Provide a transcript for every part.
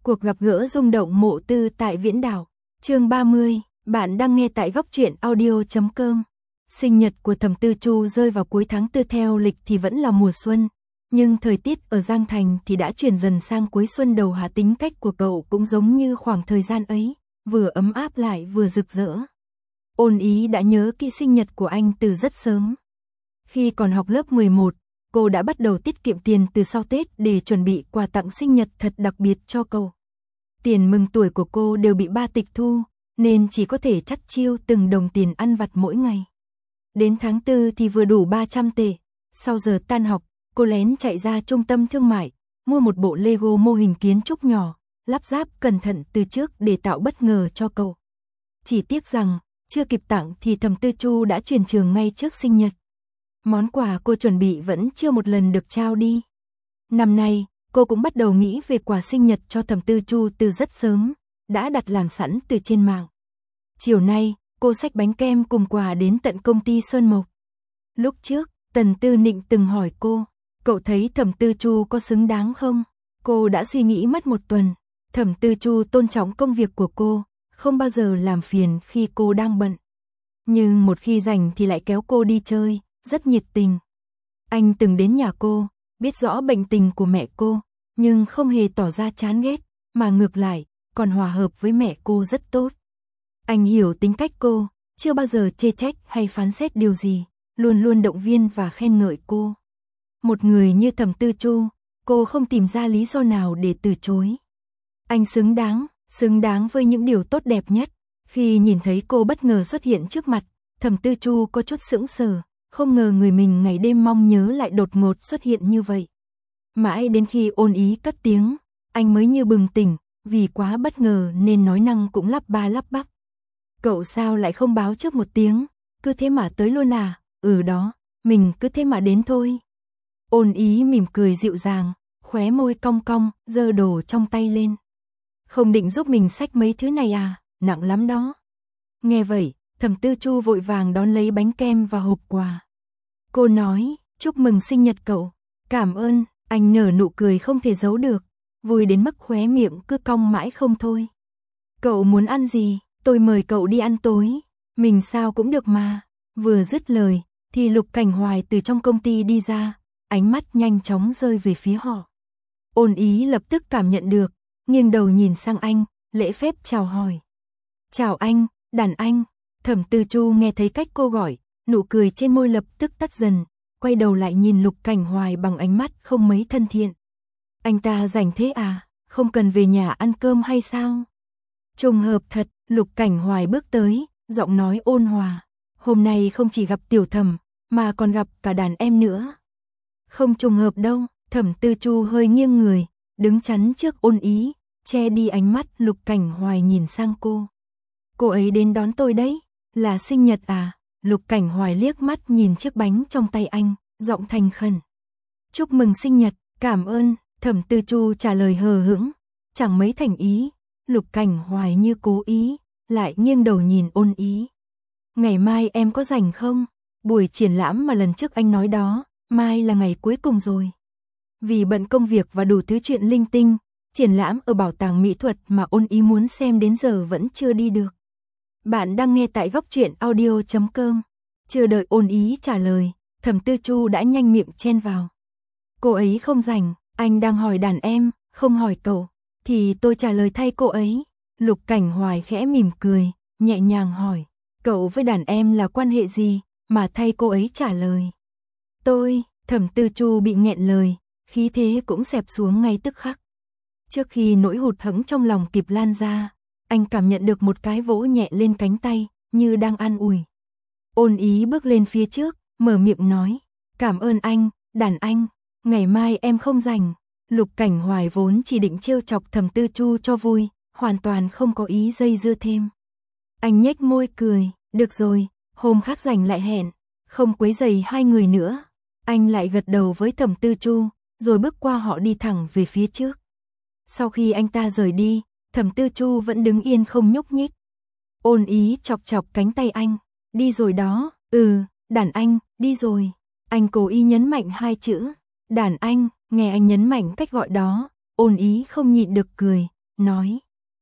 Cuộc gặp gỡ rung động Mộ Tư tại Viễn Đảo. Chương 30, bạn đang nghe tại góc truyện audio.com. Sinh nhật của Thẩm Tư Chu rơi vào cuối tháng 4 theo lịch thì vẫn là mùa xuân, nhưng thời tiết ở Giang Thành thì đã chuyển dần sang cuối xuân đầu hạ, tính cách của cậu cũng giống như khoảng thời gian ấy, vừa ấm áp lại vừa rực rỡ. Ôn Ý đã nhớ kỹ sinh nhật của anh từ rất sớm. Khi còn học lớp 11, cô đã bắt đầu tiết kiệm tiền từ sau Tết để chuẩn bị quà tặng sinh nhật thật đặc biệt cho cậu. Tiền mừng tuổi của cô đều bị ba tịch thu, nên chỉ có thể chắt chiu từng đồng tiền ăn vặt mỗi ngày. Đến tháng 4 thì vừa đủ 300 tệ. Sau giờ tan học, cô lén chạy ra trung tâm thương mại, mua một bộ Lego mô hình kiến trúc nhỏ, lắp ráp cẩn thận từ trước để tạo bất ngờ cho cậu. Chỉ tiếc rằng, chưa kịp tặng thì Thẩm Tư Chu đã chuyển trường ngay trước sinh nhật. Món quà cô chuẩn bị vẫn chưa một lần được trao đi. Năm nay, cô cũng bắt đầu nghĩ về quà sinh nhật cho Thẩm Tư Chu từ rất sớm, đã đặt làm sẵn từ trên mạng. Chiều nay, cô xách bánh kem cùng quà đến tận công ty Sơn Mộc. Lúc trước, Tần Tư Nịnh từng hỏi cô, cậu thấy Thẩm Tư Chu có xứng đáng không? Cô đã suy nghĩ mất một tuần. Thẩm Tư Chu tôn trọng công việc của cô, không bao giờ làm phiền khi cô đang bận. Nhưng một khi rảnh thì lại kéo cô đi chơi, rất nhiệt tình. Anh từng đến nhà cô, biết rõ bệnh tình của mẹ cô, nhưng không hề tỏ ra chán ghét, mà ngược lại, còn hòa hợp với mẹ cô rất tốt. Anh hiểu tính cách cô, chưa bao giờ chê trách hay phán xét điều gì, luôn luôn động viên và khen ngợi cô. Một người như Thẩm Tư Chu, cô không tìm ra lý do nào để từ chối. Anh xứng đáng với những điều tốt đẹp nhất. Khi nhìn thấy cô bất ngờ xuất hiện trước mặt, Thẩm Tư Chu có chút sững sờ, không ngờ người mình ngày đêm mong nhớ lại đột ngột xuất hiện như vậy. Mãi đến khi Ôn Ý cất tiếng, anh mới như bừng tỉnh, vì quá bất ngờ nên nói năng cũng lắp ba lắp bắp. Cậu sao lại không báo trước một tiếng, cứ thế mà tới luôn à? Đó, mình cứ thế mà đến thôi. Ôn Ý mỉm cười dịu dàng, khóe môi cong cong, giơ đồ trong tay lên. Không định giúp mình xách mấy thứ này à, nặng lắm đó. Nghe vậy, Thẩm Tư Chu vội vàng đón lấy bánh kem và hộp quà. Cô nói, chúc mừng sinh nhật cậu. Cảm ơn, anh nở nụ cười không thể giấu được, vui đến mức khóe miệng cứ cong mãi không thôi. Cậu muốn ăn gì, tôi mời cậu đi ăn tối, mình sao cũng được mà. Vừa dứt lời, thì Lục Cảnh Hoài từ trong công ty đi ra, ánh mắt nhanh chóng rơi về phía họ. Ôn Ý lập tức cảm nhận được, nghiêng đầu nhìn sang anh, lễ phép chào hỏi. Chào anh, đàn anh. Thẩm Tư Chu nghe thấy cách cô gọi, nụ cười trên môi lập tức tắt dần, quay đầu lại nhìn Lục Cảnh Hoài bằng ánh mắt không mấy thân thiện. Anh ta rảnh thế à, không cần về nhà ăn cơm hay sao? Trùng hợp thật, Lục Cảnh Hoài bước tới, giọng nói ôn hòa. Hôm nay không chỉ gặp Tiểu Thẩm, mà còn gặp cả đàn em nữa. Không trùng hợp đâu, Thẩm Tư Chu hơi nghiêng người, đứng chắn trước Ôn Ý, che đi ánh mắt Lục Cảnh Hoài nhìn sang cô. Cô ấy đến đón tôi đấy, là sinh nhật à? Lục Cảnh Hoài liếc mắt nhìn chiếc bánh trong tay anh, giọng thành khẩn. Chúc mừng sinh nhật, cảm ơn, Thẩm Tư Chu trả lời hờ hững, chẳng mấy thành ý. Lục Cảnh Hoài như cố ý, lại nghiêng đầu nhìn Ôn Ý. Ngày mai em có rảnh không? Buổi triển lãm mà lần trước anh nói đó, mai là ngày cuối cùng rồi. Vì bận công việc và đủ thứ chuyện linh tinh, triển lãm ở bảo tàng mỹ thuật mà Ôn Ý muốn xem đến giờ vẫn chưa đi được. Bạn đang nghe tại góc truyện audio.com. Chưa đợi Ôn Ý trả lời, Thẩm Tư Chu đã nhanh miệng chen vào. Cô ấy không rảnh, anh đang hỏi đàn em, không hỏi cậu, thì tôi trả lời thay cô ấy. Lục Cảnh Hoài khẽ mỉm cười, nhẹ nhàng hỏi, cậu với đàn em là quan hệ gì, mà thay cô ấy trả lời. Thẩm Tư Chu bị nghẹn lời, khí thế cũng xẹp xuống ngay tức khắc. Trước khi nỗi hụt hẫng trong lòng kịp lan ra, anh cảm nhận được một cái vỗ nhẹ lên cánh tay, như đang an ủi. Ôn Ý bước lên phía trước, mở miệng nói, cảm ơn anh, đàn anh, ngày mai em không rảnh. Lục Cảnh Hoài vốn chỉ định trêu chọc Thẩm Tư Chu cho vui, hoàn toàn không có ý dây dưa thêm. Anh nhếch môi cười, được rồi, hôm khác rảnh lại hẹn, không quấy rầy hai người nữa. Anh lại gật đầu với Thẩm Tư Chu, rồi bước qua họ đi thẳng về phía trước. Sau khi anh ta rời đi, Thẩm Tư Chu vẫn đứng yên không nhúc nhích. Ôn Ý chọc chọc cánh tay anh, đi rồi đó, đàn anh, đi rồi. Anh cố ý nhấn mạnh hai chữ, đàn anh, nghe anh nhấn mạnh cách gọi đó, Ôn Ý không nhịn được cười, nói.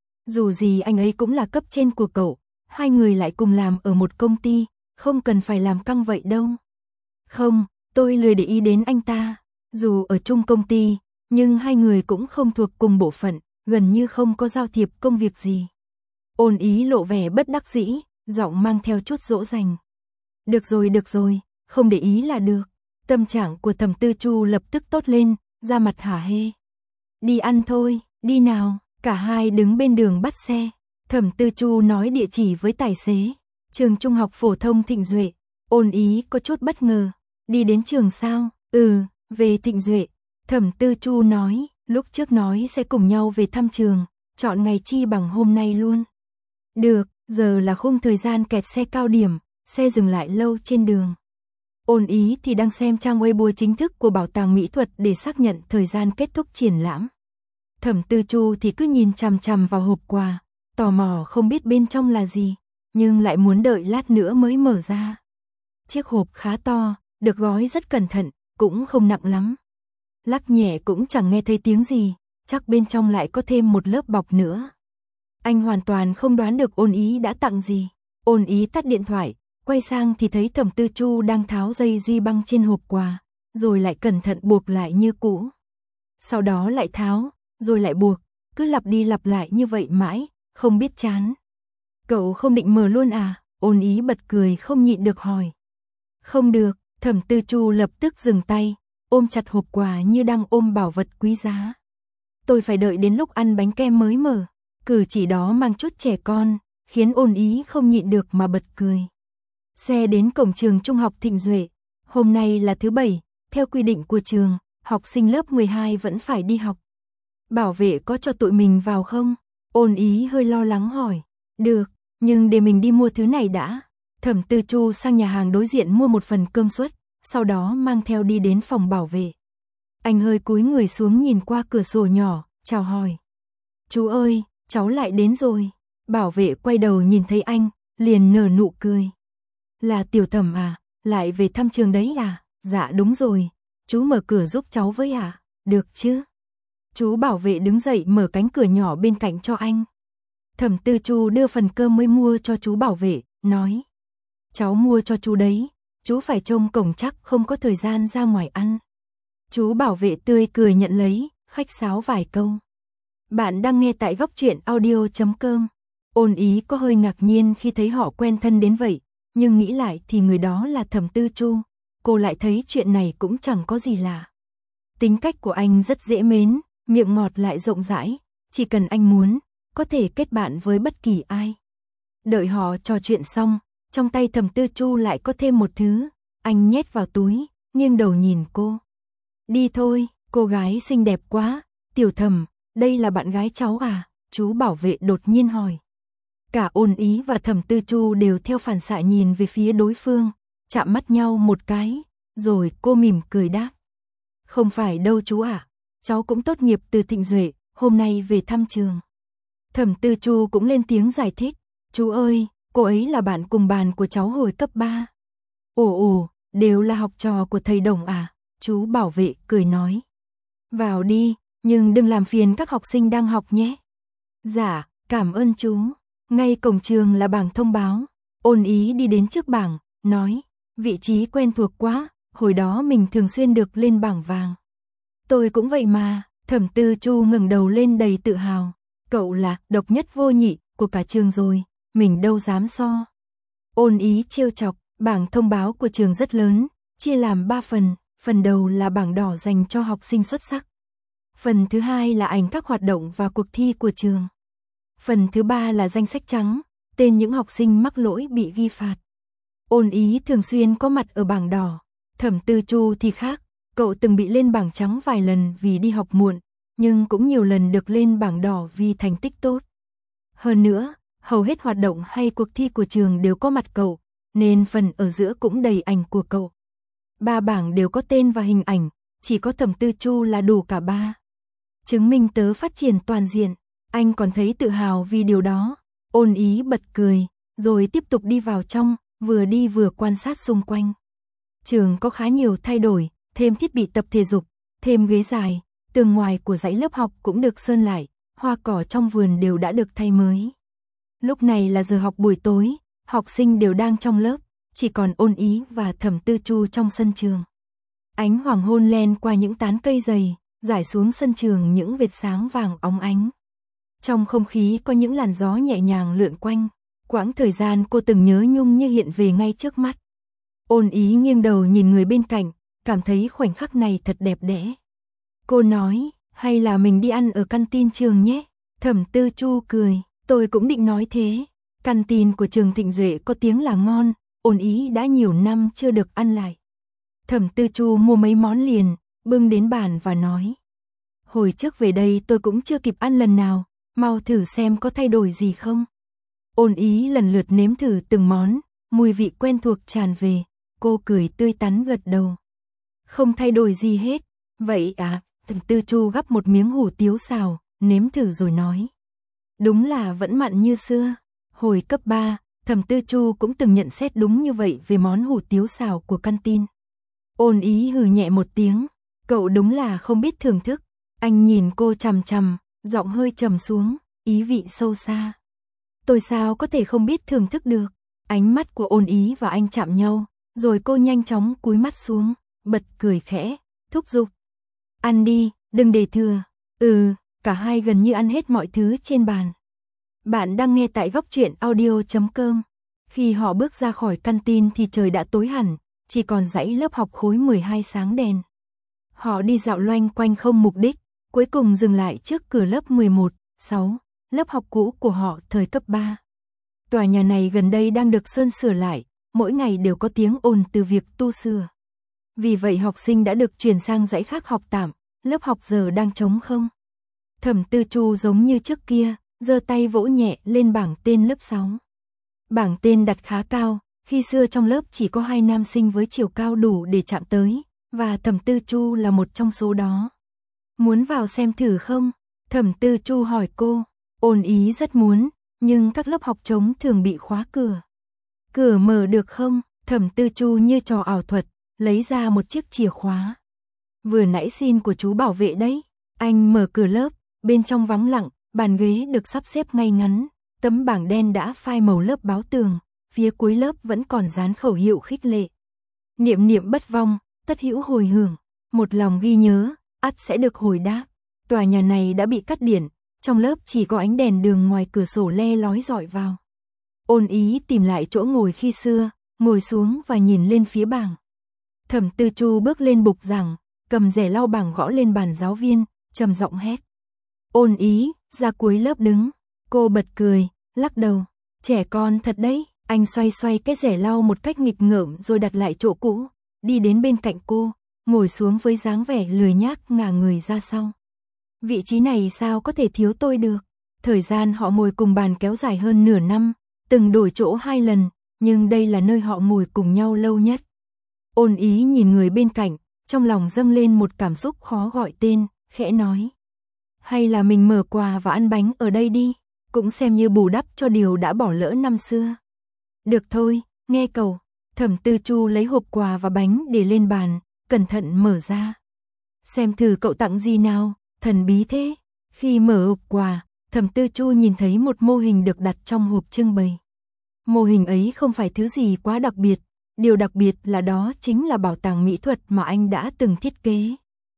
Dù gì anh ấy cũng là cấp trên của cậu, hai người lại cùng làm ở một công ty, không cần phải làm căng vậy đâu. Không, tôi lười để ý đến anh ta, dù ở chung công ty, nhưng hai người cũng không thuộc cùng bộ phận, gần như không có giao thiệp công việc gì. Ôn Ý lộ vẻ bất đắc dĩ, giọng mang theo chút dỗ dành. Được rồi, không để ý là được. Tâm trạng của Thẩm Tư Chu lập tức tốt lên, ra mặt hả hê. Đi ăn thôi, đi nào. Cả hai đứng bên đường bắt xe. Thẩm Tư Chu nói địa chỉ với tài xế. Trường Trung học phổ thông Thịnh Duệ. Ôn Ý có chút bất ngờ. Đi đến trường sao? Về Thịnh Duệ. Thẩm Tư Chu nói, lúc trước nói sẽ cùng nhau về thăm trường, chọn ngày chi bằng hôm nay luôn. Được, giờ là khung thời gian kẹt xe cao điểm, xe dừng lại lâu trên đường. Ôn Ý thì đang xem trang Weibo chính thức của Bảo tàng Mỹ thuật để xác nhận thời gian kết thúc triển lãm. Thẩm Tư Chu thì cứ nhìn chằm chằm vào hộp quà, tò mò không biết bên trong là gì, nhưng lại muốn đợi lát nữa mới mở ra. Chiếc hộp khá to, được gói rất cẩn thận, cũng không nặng lắm. Lắc nhẹ cũng chẳng nghe thấy tiếng gì, chắc bên trong lại có thêm một lớp bọc nữa. Anh hoàn toàn không đoán được Ôn Ý đã tặng gì. Ôn Ý tắt điện thoại, quay sang thì thấy Thẩm Tư Chu đang tháo dây duy băng trên hộp quà, rồi lại cẩn thận buộc lại như cũ. Sau đó lại tháo, rồi lại buộc, cứ lặp đi lặp lại như vậy mãi, không biết chán. Cậu không định mở luôn à? Ôn Ý bật cười không nhịn được hỏi. Không được, Thẩm Tư Chu lập tức dừng tay, ôm chặt hộp quà như đang ôm bảo vật quý giá. Tôi phải đợi đến lúc ăn bánh kem mới mở. Cử chỉ đó mang chút trẻ con, khiến Ôn Ý không nhịn được mà bật cười. Xe đến cổng trường Trung học Thịnh Duệ. Hôm nay là thứ Bảy, theo quy định của trường, học sinh lớp 12 vẫn phải đi học. Bảo vệ có cho tụi mình vào không? Ôn Ý hơi lo lắng hỏi. Được, nhưng để mình đi mua thứ này đã. Thẩm Tư Chu sang nhà hàng đối diện mua một phần cơm suất, sau đó mang theo đi đến phòng bảo vệ. Anh hơi cúi người xuống nhìn qua cửa sổ nhỏ, chào hỏi. Chú ơi, cháu lại đến rồi. Bảo vệ quay đầu nhìn thấy anh, liền nở nụ cười. Là Tiểu Thẩm à, lại về thăm trường đấy à? Dạ đúng rồi, chú mở cửa giúp cháu với à? Được chứ? Chú bảo vệ đứng dậy mở cánh cửa nhỏ bên cạnh cho anh. Thẩm Tư Chu đưa phần cơm mới mua cho chú bảo vệ, nói. Cháu mua cho chú đấy, chú phải trông cổng chắc không có thời gian ra ngoài ăn. Chú bảo vệ tươi cười nhận lấy, khách sáo vài câu. Bạn đang nghe tại Góc Truyện Audio.com. Ôn Ý có hơi ngạc nhiên khi thấy họ quen thân đến vậy, nhưng nghĩ lại thì người đó là Thẩm Tư Chu, cô lại thấy chuyện này cũng chẳng có gì lạ. Tính cách của anh rất dễ mến, miệng ngọt lại rộng rãi, chỉ cần anh muốn, có thể kết bạn với bất kỳ ai. Đợi họ trò chuyện xong, trong tay Thẩm Tư Chu lại có thêm một thứ, anh nhét vào túi, nghiêng đầu nhìn cô. Đi thôi, cô gái xinh đẹp quá, Tiểu Thẩm, đây là bạn gái cháu à? Chú bảo vệ đột nhiên hỏi. Cả Ôn Ý và Thẩm Tư Chu đều theo phản xạ nhìn về phía đối phương, chạm mắt nhau một cái, rồi cô mỉm cười đáp. Không phải đâu chú ạ, cháu cũng tốt nghiệp từ Thịnh Duệ, hôm nay về thăm trường. Thẩm Tư Chu cũng lên tiếng giải thích. Chú ơi, cô ấy là bạn cùng bàn của cháu hồi cấp 3. Ồ, đều là học trò của thầy Đồng à? Chú bảo vệ cười nói. Vào đi, nhưng đừng làm phiền các học sinh đang học nhé. Dạ, cảm ơn chú. Ngay cổng trường là bảng thông báo. Ôn Ý đi đến trước bảng, nói. Vị trí quen thuộc quá, hồi đó mình thường xuyên được lên bảng vàng. Tôi cũng vậy mà. Thẩm Tư Chu ngẩng đầu lên đầy tự hào. Cậu là độc nhất vô nhị của cả trường rồi, mình đâu dám so. Ôn Ý trêu chọc, bảng thông báo của trường rất lớn, chia làm 3 phần, phần đầu là bảng đỏ dành cho học sinh xuất sắc. Phần thứ hai là ảnh các hoạt động và cuộc thi của trường. Phần thứ ba là danh sách trắng, tên những học sinh mắc lỗi bị ghi phạt. Ôn Ý thường xuyên có mặt ở bảng đỏ, Thẩm Tư Chu thì khác, cậu từng bị lên bảng trắng vài lần vì đi học muộn, nhưng cũng nhiều lần được lên bảng đỏ vì thành tích tốt. Hơn nữa, hầu hết hoạt động hay cuộc thi của trường đều có mặt cậu, nên phần ở giữa cũng đầy ảnh của cậu. 3 bảng đều có tên và hình ảnh, chỉ có Thẩm Tư Chu là đủ cả 3. Chứng minh tớ phát triển toàn diện, anh còn thấy tự hào vì điều đó. Ôn Ý bật cười, rồi tiếp tục đi vào trong, vừa đi vừa quan sát xung quanh. Trường có khá nhiều thay đổi, thêm thiết bị tập thể dục, thêm ghế dài, tường ngoài của dãy lớp học cũng được sơn lại, hoa cỏ trong vườn đều đã được thay mới. Lúc này là giờ học buổi tối, học sinh đều đang trong lớp, chỉ còn Ôn Ý và Thẩm Tư Chu trong sân trường. Ánh hoàng hôn len qua những tán cây dày, rải xuống sân trường những vệt sáng vàng óng ánh. Trong không khí có những làn gió nhẹ nhàng lượn quanh, quãng thời gian cô từng nhớ nhung như hiện về ngay trước mắt. Ôn Ý nghiêng đầu nhìn người bên cạnh, cảm thấy khoảnh khắc này thật đẹp đẽ. Cô nói, hay là mình đi ăn ở canteen trường nhé. Thẩm Tư Chu cười, tôi cũng định nói thế. Canteen của trường Thịnh Duệ có tiếng là ngon, Ôn Ý đã nhiều năm chưa được ăn lại. Thẩm Tư Chu mua mấy món liền, bưng đến bàn và nói. Hồi trước về đây tôi cũng chưa kịp ăn lần nào, mau thử xem có thay đổi gì không. Ôn Ý lần lượt nếm thử từng món, mùi vị quen thuộc tràn về, cô cười tươi tắn gật đầu. Không thay đổi gì hết, vậy à, Thẩm Tư Chu gắp một miếng hủ tiếu xào, nếm thử rồi nói. Đúng là vẫn mặn như xưa. Hồi cấp 3, Thẩm Tư Chu cũng từng nhận xét đúng như vậy về món hủ tiếu xào của canteen. Ôn Ý hừ nhẹ một tiếng, cậu đúng là không biết thưởng thức. Anh nhìn cô chằm chằm, giọng hơi trầm xuống, ý vị sâu xa. Tôi sao có thể không biết thưởng thức được. Ánh mắt của Ôn Ý và anh chạm nhau, rồi cô nhanh chóng cúi mắt xuống, bật cười khẽ, thúc giục. Ăn đi, đừng để thừa. Cả hai gần như ăn hết mọi thứ trên bàn. Bạn đang nghe tại góc truyện audio.com. Khi họ bước ra khỏi canteen thì trời đã tối hẳn, chỉ còn dãy lớp học khối 12 sáng đèn. Họ đi dạo loanh quanh không mục đích, cuối cùng dừng lại trước cửa lớp 11/6, lớp học cũ của họ thời cấp 3. Tòa nhà này gần đây đang được sơn sửa lại, mỗi ngày đều có tiếng ồn từ việc tu sửa. Vì vậy học sinh đã được chuyển sang dãy khác học tạm, lớp học giờ đang trống không. Thẩm Tư Chu giống như trước kia, giơ tay vỗ nhẹ lên bảng tên lớp 6. Bảng tên đặt khá cao, khi xưa trong lớp chỉ có 2 nam sinh với chiều cao đủ để chạm tới, và Thẩm Tư Chu là một trong số đó. Muốn vào xem thử không? Thẩm Tư Chu hỏi cô. Ôn Ý rất muốn, nhưng các lớp học trống thường bị khóa cửa. Cửa mở được không? Thẩm Tư Chu như trò ảo thuật, lấy ra một chiếc chìa khóa. Vừa nãy xin của chú bảo vệ đấy. Anh mở cửa lớp, bên trong vắng lặng, bàn ghế được sắp xếp ngay ngắn, tấm bảng đen đã phai màu lớp báo tường, phía cuối lớp vẫn còn dán khẩu hiệu khích lệ. Niệm niệm bất vong, tất hữu hồi hưởng, một lòng ghi nhớ, ắt sẽ được hồi đáp. Tòa nhà này đã bị cắt điện, trong lớp chỉ có ánh đèn đường ngoài cửa sổ le lói rọi vào. Ôn Ý tìm lại chỗ ngồi khi xưa, ngồi xuống và nhìn lên phía bảng. Thẩm Tư Chu bước lên bục giảng, cầm rẻ lau bảng gõ lên bàn giáo viên, trầm giọng hét. Ôn Ý, ra cuối lớp đứng. Cô bật cười, lắc đầu. Trẻ con thật đấy. Anh xoay xoay cái rẻ lau một cách nghịch ngợm rồi đặt lại chỗ cũ, đi đến bên cạnh cô, ngồi xuống với dáng vẻ lười nhác ngả người ra sau. Vị trí này sao có thể thiếu tôi được. Thời gian họ ngồi cùng bàn kéo dài hơn nửa năm, từng đổi chỗ 2 lần, nhưng đây là nơi họ ngồi cùng nhau lâu nhất. Ôn Ý nhìn người bên cạnh, trong lòng dâng lên một cảm xúc khó gọi tên, khẽ nói. Hay là mình mở quà và ăn bánh ở đây đi, cũng xem như bù đắp cho điều đã bỏ lỡ năm xưa. Được thôi, nghe cậu. Thẩm Tư Chu lấy hộp quà và bánh để lên bàn, cẩn thận mở ra. Xem thử cậu tặng gì nào, thần bí thế. Khi mở hộp quà, Thẩm Tư Chu nhìn thấy một mô hình được đặt trong hộp trưng bày. Mô hình ấy không phải thứ gì quá đặc biệt, điều đặc biệt là đó chính là bảo tàng mỹ thuật mà anh đã từng thiết kế.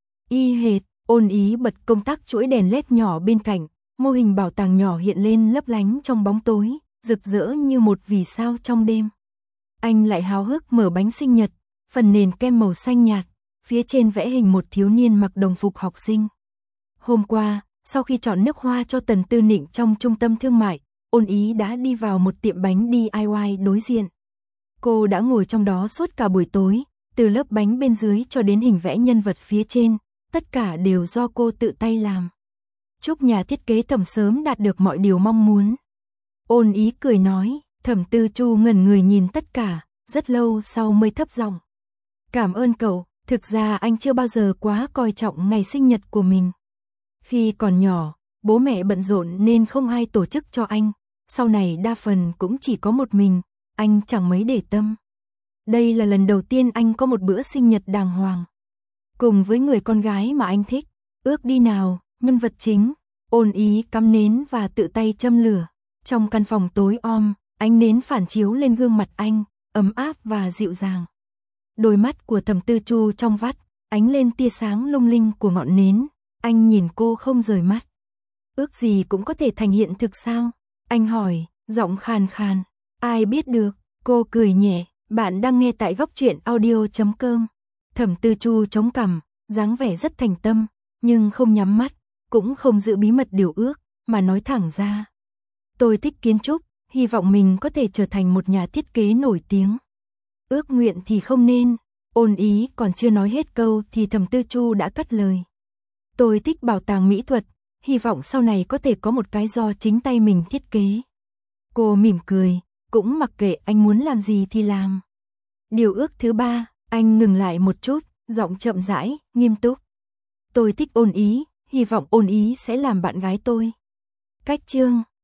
Y hệt. Ôn Ý bật công tắc chuỗi đèn led nhỏ bên cạnh, mô hình bảo tàng nhỏ hiện lên lấp lánh trong bóng tối, rực rỡ như một vì sao trong đêm. Anh lại háo hức mở bánh sinh nhật, phần nền kem màu xanh nhạt, phía trên vẽ hình một thiếu niên mặc đồng phục học sinh. Hôm qua, sau khi chọn nước hoa cho Tần Tư Nịnh trong trung tâm thương mại, Ôn Ý đã đi vào một tiệm bánh DIY đối diện. Cô đã ngồi trong đó suốt cả buổi tối, từ lớp bánh bên dưới cho đến hình vẽ nhân vật phía trên. Tất cả đều do cô tự tay làm. Chúc nhà thiết kế Thẩm sớm đạt được mọi điều mong muốn. Ôn Ý cười nói, Thẩm Tư Chu ngẩn người nhìn tất cả, rất lâu sau mới thấp giọng. Cảm ơn cậu, thực ra anh chưa bao giờ quá coi trọng ngày sinh nhật của mình. Khi còn nhỏ, bố mẹ bận rộn nên không ai tổ chức cho anh, sau này đa phần cũng chỉ có một mình, anh chẳng mấy để tâm. Đây là lần đầu tiên anh có một bữa sinh nhật đàng hoàng. Cùng với người con gái mà anh thích, ước đi nào, nhân vật chính. Ôn Ý cắm nến và tự tay châm lửa. Trong căn phòng tối om, ánh nến phản chiếu lên gương mặt anh, ấm áp và dịu dàng. Đôi mắt của Thẩm Tư Chu trong vắt, ánh lên tia sáng lung linh của ngọn nến. Anh nhìn cô không rời mắt. Ước gì cũng có thể thành hiện thực sao? Anh hỏi, giọng khàn khàn. Ai biết được, cô cười nhẹ. Bạn đang nghe tại góc truyện audio.com. Thẩm Tư Chu chống cằm, dáng vẻ rất thành tâm, nhưng không nhắm mắt, cũng không giữ bí mật điều ước, mà nói thẳng ra. Tôi thích kiến trúc, hy vọng mình có thể trở thành một nhà thiết kế nổi tiếng. Ước nguyện thì không nên. Ôn Ý còn chưa nói hết câu thì Thẩm Tư Chu đã cắt lời. Tôi thích bảo tàng mỹ thuật, hy vọng sau này có thể có một cái do chính tay mình thiết kế. Cô mỉm cười, cũng mặc kệ anh muốn làm gì thì làm. Điều ước thứ 3, anh ngừng lại một chút, giọng chậm rãi, nghiêm túc. Tôi thích Ôn Ý, hy vọng Ôn Ý sẽ làm bạn gái tôi. Cách chương